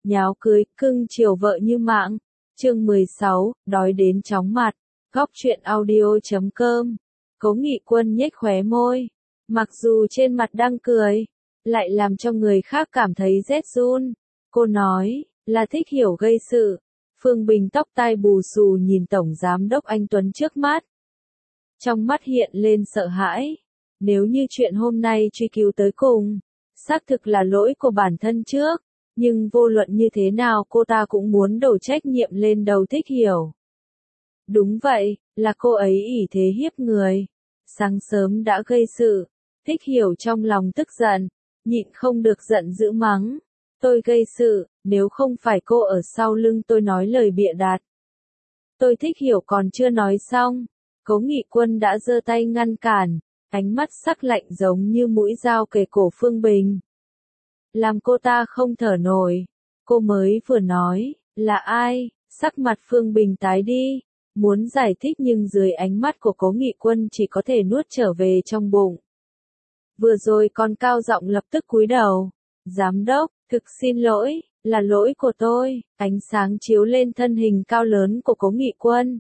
nháo cưới, cưng chiều vợ như mạng. Chương 16, đói đến chóng mặt. Góc truyện audio.com. Cố Nghị Quân nhếch khóe môi. Mặc dù trên mặt đang cười, lại làm cho người khác cảm thấy rét run. Cô nói, là Thích Hiểu gây sự. Phương Bình tóc tai bù xù nhìn Tổng Giám đốc anh Tuấn trước mắt. Trong mắt hiện lên sợ hãi. Nếu như chuyện hôm nay truy cứu tới cùng, xác thực là lỗi của bản thân trước. Nhưng vô luận như thế nào cô ta cũng muốn đổ trách nhiệm lên đầu Thích Hiểu. Đúng vậy, là cô ấy ỷ thế hiếp người. Sáng sớm đã gây sự. Thích Hiểu trong lòng tức giận, nhịn không được giận dữ mắng. Tôi gây sự, nếu không phải cô ở sau lưng tôi nói lời bịa đặt. Tôi Thích Hiểu còn chưa nói xong. Cố Nghị Quân đã giơ tay ngăn cản, ánh mắt sắc lạnh giống như mũi dao kề cổ Phương Bình. Làm cô ta không thở nổi. Cô mới vừa nói, là ai? Sắc mặt Phương Bình tái đi, muốn giải thích nhưng dưới ánh mắt của Cố Nghị Quân chỉ có thể nuốt trở về trong bụng. Vừa rồi còn cao giọng lập tức cúi đầu. Giám đốc, thực xin lỗi, là lỗi của tôi. Ánh sáng chiếu lên thân hình cao lớn của Cố Nghị Quân.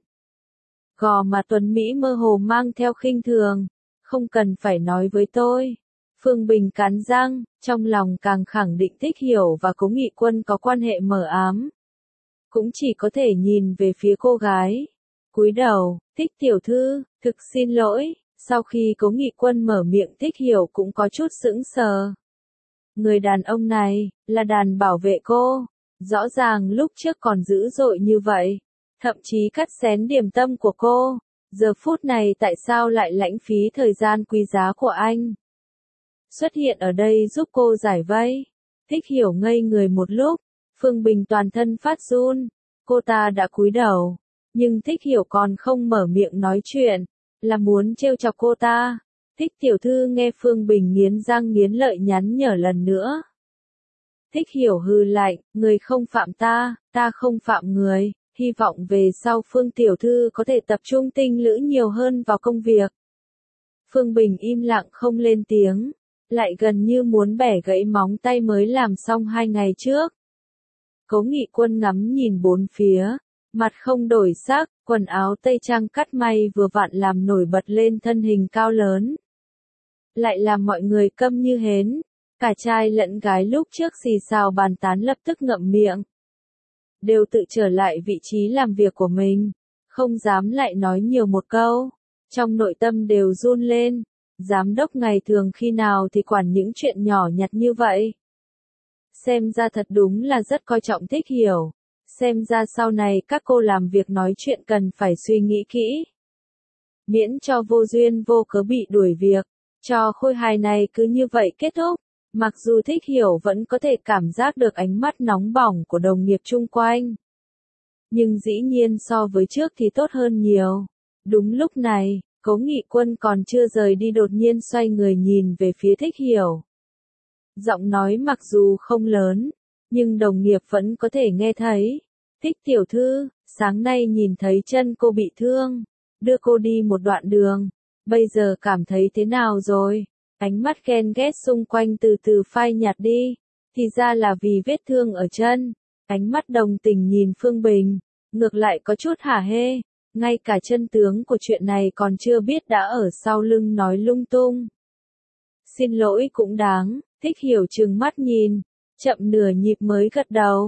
Gò má tuấn Mỹ mơ hồ mang theo khinh thường. Không cần phải nói với tôi. Phương Bình cắn răng, trong lòng càng khẳng định Thích Hiểu và Cố Nghị Quân có quan hệ mờ ám. Cũng chỉ có thể nhìn về phía cô gái. Cúi đầu, Thích tiểu thư, thực xin lỗi. Sau khi Cố Nghị Quân mở miệng Thích Hiểu cũng có chút sững sờ. Người đàn ông này, là đàn bảo vệ cô. Rõ ràng lúc trước còn dữ dội như vậy. Thậm chí cắt xén điểm tâm của cô. Giờ phút này tại sao lại lãng phí thời gian quý giá của anh? Xuất hiện ở đây giúp cô giải vây. Thích Hiểu ngây người một lúc. Phương Bình toàn thân phát run. Cô ta đã cúi đầu. Nhưng Thích Hiểu còn không mở miệng nói chuyện. Là muốn trêu chọc cô ta. Thích tiểu thư nghe Phương Bình nghiến răng nghiến lợi nhắn nhở lần nữa. Thích Hiểu hừ lạnh, người không phạm ta, ta không phạm người. Hy vọng về sau Phương tiểu thư có thể tập trung tinh lữ nhiều hơn vào công việc. Phương Bình im lặng không lên tiếng. Lại gần như muốn bẻ gãy móng tay mới làm xong 2 ngày trước. Cố Nghị Quân ngắm nhìn bốn phía, mặt không đổi sắc, quần áo tây trang cắt may vừa vặn làm nổi bật lên thân hình cao lớn. Lại làm mọi người câm như hến, cả trai lẫn gái lúc trước xì xào bàn tán lập tức ngậm miệng. Đều tự trở lại vị trí làm việc của mình, không dám lại nói nhiều một câu, trong nội tâm đều run lên. Giám đốc ngày thường khi nào thì quản những chuyện nhỏ nhặt như vậy. Xem ra thật đúng là rất coi trọng Thích Hiểu. Xem ra sau này các cô làm việc nói chuyện cần phải suy nghĩ kỹ. Miễn cho vô duyên vô cớ bị đuổi việc. Cho khôi hài này cứ như vậy kết thúc. Mặc dù Thích Hiểu vẫn có thể cảm giác được ánh mắt nóng bỏng của đồng nghiệp chung quanh. Nhưng dĩ nhiên so với trước thì tốt hơn nhiều. Đúng lúc này, Cố Nghị Quân còn chưa rời đi đột nhiên xoay người nhìn về phía Thích Hiểu. Giọng nói mặc dù không lớn, nhưng đồng nghiệp vẫn có thể nghe thấy. Thích tiểu thư, sáng nay nhìn thấy chân cô bị thương, đưa cô đi một đoạn đường, bây giờ cảm thấy thế nào rồi? Ánh mắt ghen ghét xung quanh từ từ phai nhạt đi, thì ra là vì vết thương ở chân. Ánh mắt đồng tình nhìn Phương Bình, ngược lại có chút hả hê. Ngay cả chân tướng của chuyện này còn chưa biết đã ở sau lưng nói lung tung. Xin lỗi cũng đáng, Thích Hiểu trừng mắt nhìn, chậm nửa nhịp mới gật đầu.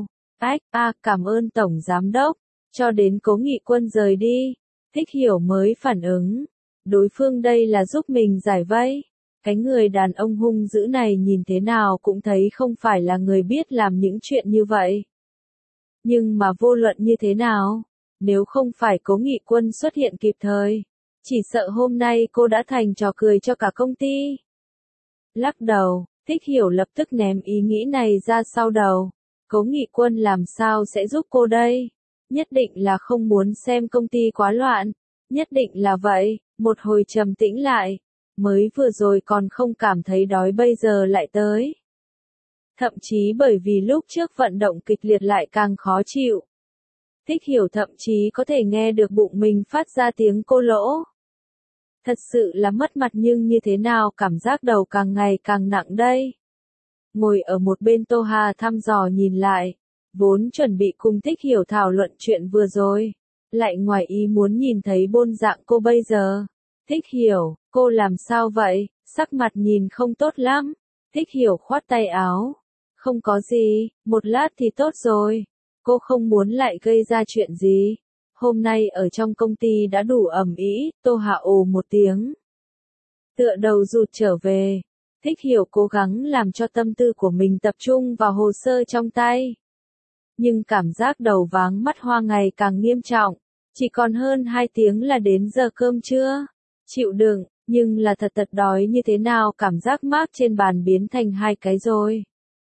Cảm ơn Tổng Giám đốc, cho đến Cố Nghị Quân rời đi. Thích Hiểu mới phản ứng, đối phương đây là giúp mình giải vây. Cái người đàn ông hung dữ này nhìn thế nào cũng thấy không phải là người biết làm những chuyện như vậy. Nhưng mà vô luận như thế nào, nếu không phải Cố Nghị Quân xuất hiện kịp thời, chỉ sợ hôm nay cô đã thành trò cười cho cả công ty. Lắc đầu, Thích Hiểu lập tức ném ý nghĩ này ra sau đầu. Cố Nghị Quân làm sao sẽ giúp cô đây? Nhất định là không muốn xem công ty quá loạn. Nhất định là vậy. Một hồi trầm tĩnh lại. Mới vừa rồi còn không cảm thấy đói bây giờ lại tới. Thậm chí bởi vì lúc trước vận động kịch liệt lại càng khó chịu. Thích Hiểu thậm chí có thể nghe được bụng mình phát ra tiếng cô lỗ. Thật sự là mất mặt nhưng như thế nào cảm giác đầu càng ngày càng nặng đây. Ngồi ở một bên Tô Hà thăm dò nhìn lại. vốn chuẩn bị cùng Thích Hiểu thảo luận chuyện vừa rồi, lại ngoài ý muốn nhìn thấy bôn dạng cô bây giờ. Thích Hiểu, cô làm sao vậy, sắc mặt nhìn không tốt lắm. Thích Hiểu khoát tay áo. Không có gì, một lát thì tốt rồi. Cô không muốn lại gây ra chuyện gì. Hôm nay ở trong công ty đã đủ ầm ĩ, Tô Hạ ồ một tiếng. Tựa đầu rụt trở về. Thích Hiểu cố gắng làm cho tâm tư của mình tập trung vào hồ sơ trong tay. Nhưng cảm giác đầu váng mắt hoa ngày càng nghiêm trọng. Chỉ còn hơn 2 tiếng là đến giờ cơm trưa. Chịu đựng, nhưng là thật đói như thế nào cảm giác mác trên bàn biến thành 2 cái rồi.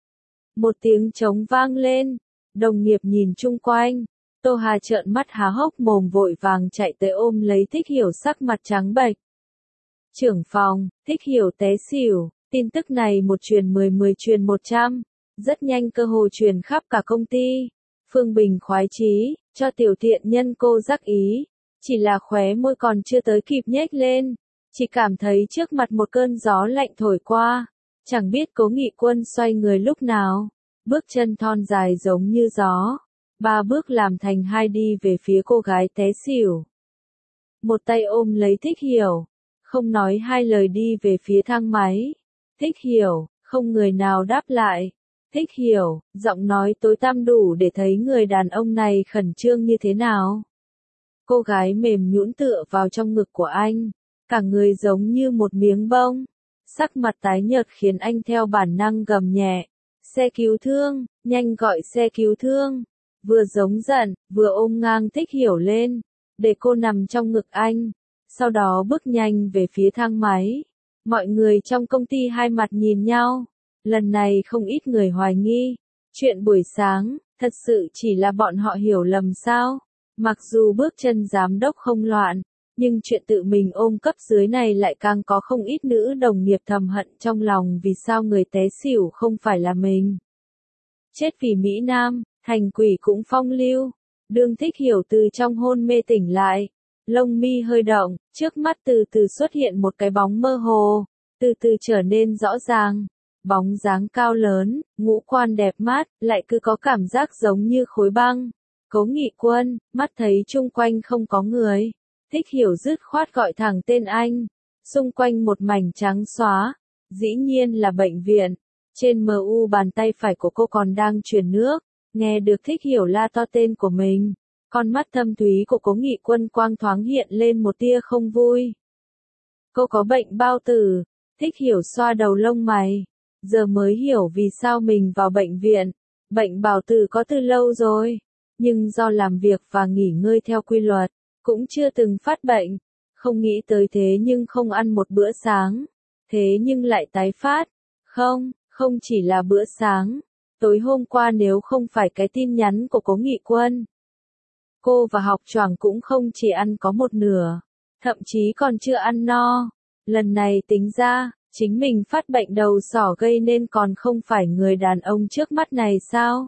Một tiếng trống vang lên. Đồng nghiệp nhìn chung quanh. Tô Hà trợn mắt há hốc mồm vội vàng chạy tới ôm lấy Thích Hiểu sắc mặt trắng bệch. Trưởng phòng, Thích Hiểu té xỉu. Tin tức này một truyền 10 truyền 100. Rất nhanh cơ hồ truyền khắp cả công ty. Phương Bình khoái chí, cho tiểu thiện nhân cô rắc ý. Chỉ là khóe môi còn chưa tới kịp nhếch lên. Chỉ cảm thấy trước mặt một cơn gió lạnh thổi qua. Chẳng biết Cố Nghị Quân xoay người lúc nào. Bước chân thon dài giống như gió. 3 bước làm thành 2 đi về phía cô gái té xỉu. Một tay ôm lấy Thích Hiểu. Không nói 2 lời đi về phía thang máy. Thích Hiểu, không người nào đáp lại. Thích Hiểu, giọng nói tối tăm đủ để thấy người đàn ông này khẩn trương như thế nào. Cô gái mềm nhũn tựa vào trong ngực của anh. Cả người giống như một miếng bông. Sắc mặt tái nhợt khiến anh theo bản năng gầm nhẹ. Xe cứu thương, nhanh gọi xe cứu thương. Vừa giống giận, vừa ôm ngang Thích Hiểu lên. Để cô nằm trong ngực anh. Sau đó bước nhanh về phía thang máy. Mọi người trong công ty hai mặt nhìn nhau. Lần này không ít người hoài nghi. Chuyện buổi sáng, thật sự chỉ là bọn họ hiểu lầm sao? Mặc dù bước chân giám đốc không loạn, nhưng chuyện tự mình ôm cấp dưới này lại càng có không ít nữ đồng nghiệp thầm hận trong lòng vì sao người té xỉu không phải là mình. Chết vì Mỹ Nam, thành quỷ cũng phong lưu. Đường Thích Hiểu từ trong hôn mê tỉnh lại. Lông mi hơi động, trước mắt từ từ xuất hiện một cái bóng mơ hồ, từ từ trở nên rõ ràng. Bóng dáng cao lớn, ngũ quan đẹp mắt, lại cứ có cảm giác giống như khối băng. Cố Nghị Quân, mắt thấy chung quanh không có người. Thích Hiểu dứt khoát gọi thẳng tên anh. Xung quanh một mảnh trắng xóa. Dĩ nhiên là bệnh viện. Trên MU bàn tay phải của cô còn đang truyền nước. Nghe được Thích Hiểu la to tên của mình. Con mắt thâm thúy của Cố Nghị Quân quang thoáng hiện lên một tia không vui. Cô có bệnh bao tử. Thích Hiểu xoa đầu lông mày. Giờ mới hiểu vì sao mình vào bệnh viện. Bệnh bào tử có từ lâu rồi. Nhưng do làm việc và nghỉ ngơi theo quy luật, cũng chưa từng phát bệnh. Không nghĩ tới thế nhưng không ăn một bữa sáng. Thế nhưng lại tái phát. Không chỉ là bữa sáng. Tối hôm qua nếu không phải cái tin nhắn của Cố Nghị Quân. Cô và Học Choàng cũng không chỉ ăn có một nửa. Thậm chí còn chưa ăn no. Lần này tính ra, chính mình phát bệnh đầu sỏ gây nên còn không phải người đàn ông trước mắt này sao?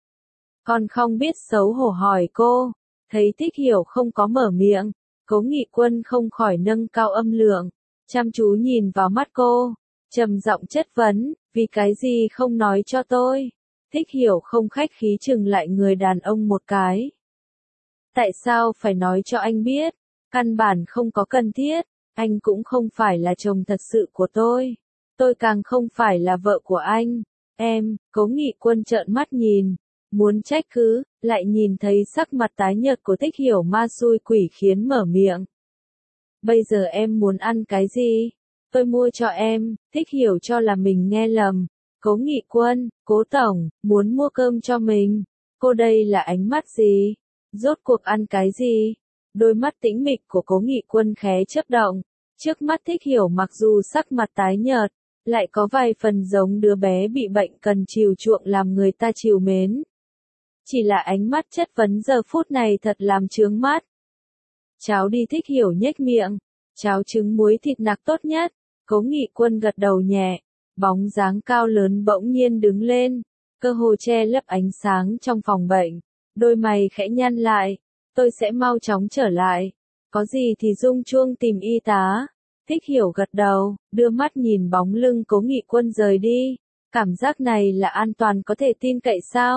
Còn không biết xấu hổ hỏi cô. Thấy Thích Hiểu không có mở miệng. Cố Nghị Quân không khỏi nâng cao âm lượng. Chăm chú nhìn vào mắt cô. Trầm giọng chất vấn, vì cái gì không nói cho tôi? Thích Hiểu không khách khí chừng lại người đàn ông một cái. Tại sao phải nói cho anh biết? Căn bản không có cần thiết. Anh cũng không phải là chồng thật sự của tôi. Tôi càng không phải là vợ của anh. Em, Cố Nghị Quân trợn mắt nhìn. Muốn trách cứ, lại nhìn thấy sắc mặt tái nhợt của Thích Hiểu ma xui quỷ khiến mở miệng. Bây giờ em muốn ăn cái gì? Tôi mua cho em. Thích Hiểu cho là mình nghe lầm. Cố Nghị Quân, Cố Tổng, muốn mua cơm cho mình. Cô đây là ánh mắt gì? Rốt cuộc ăn cái gì? Đôi mắt tĩnh mịch của Cố Nghị Quân khẽ chớp động. Trước mắt Thích Hiểu mặc dù sắc mặt tái nhợt, lại có vài phần giống đứa bé bị bệnh cần chiều chuộng làm người ta chiều mến. Chỉ là ánh mắt chất vấn giờ phút này thật làm chướng mắt. Cháo đi. Thích Hiểu nhếch miệng. Cháo trứng muối thịt nạc tốt nhất. Cố Nghị Quân gật đầu nhẹ. Bóng dáng cao lớn bỗng nhiên đứng lên. Cơ hồ che lấp ánh sáng trong phòng bệnh. Đôi mày khẽ nhăn lại. Tôi sẽ mau chóng trở lại. Có gì thì rung chuông tìm y tá. Thích Hiểu gật đầu, đưa mắt nhìn bóng lưng Cố Nghị Quân rời đi. Cảm giác này là an toàn có thể tin cậy sao?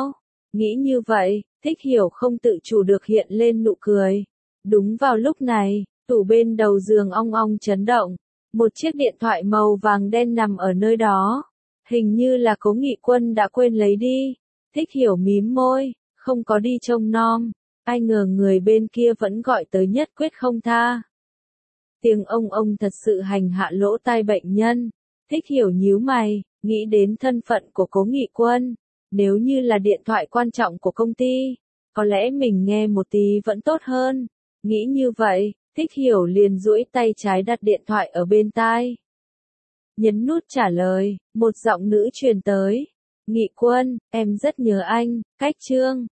Nghĩ như vậy, Thích Hiểu không tự chủ được hiện lên nụ cười. Đúng vào lúc này, tủ bên đầu giường ong ong chấn động. Một chiếc điện thoại màu vàng đen nằm ở nơi đó. Hình như là Cố Nghị Quân đã quên lấy đi. Thích Hiểu mím môi, không có đi trông nom. Ai ngờ người bên kia vẫn gọi tới nhất quyết không tha. Tiếng ông thật sự hành hạ lỗ tai bệnh nhân. Thích Hiểu nhíu mày, nghĩ đến thân phận của Cố Nghị Quân. Nếu như là điện thoại quan trọng của công ty, có lẽ mình nghe một tí vẫn tốt hơn. Nghĩ như vậy, Thích Hiểu liền duỗi tay trái đặt điện thoại ở bên tai. Nhấn nút trả lời, một giọng nữ truyền tới. Nghị Quân, em rất nhớ anh, cách chương.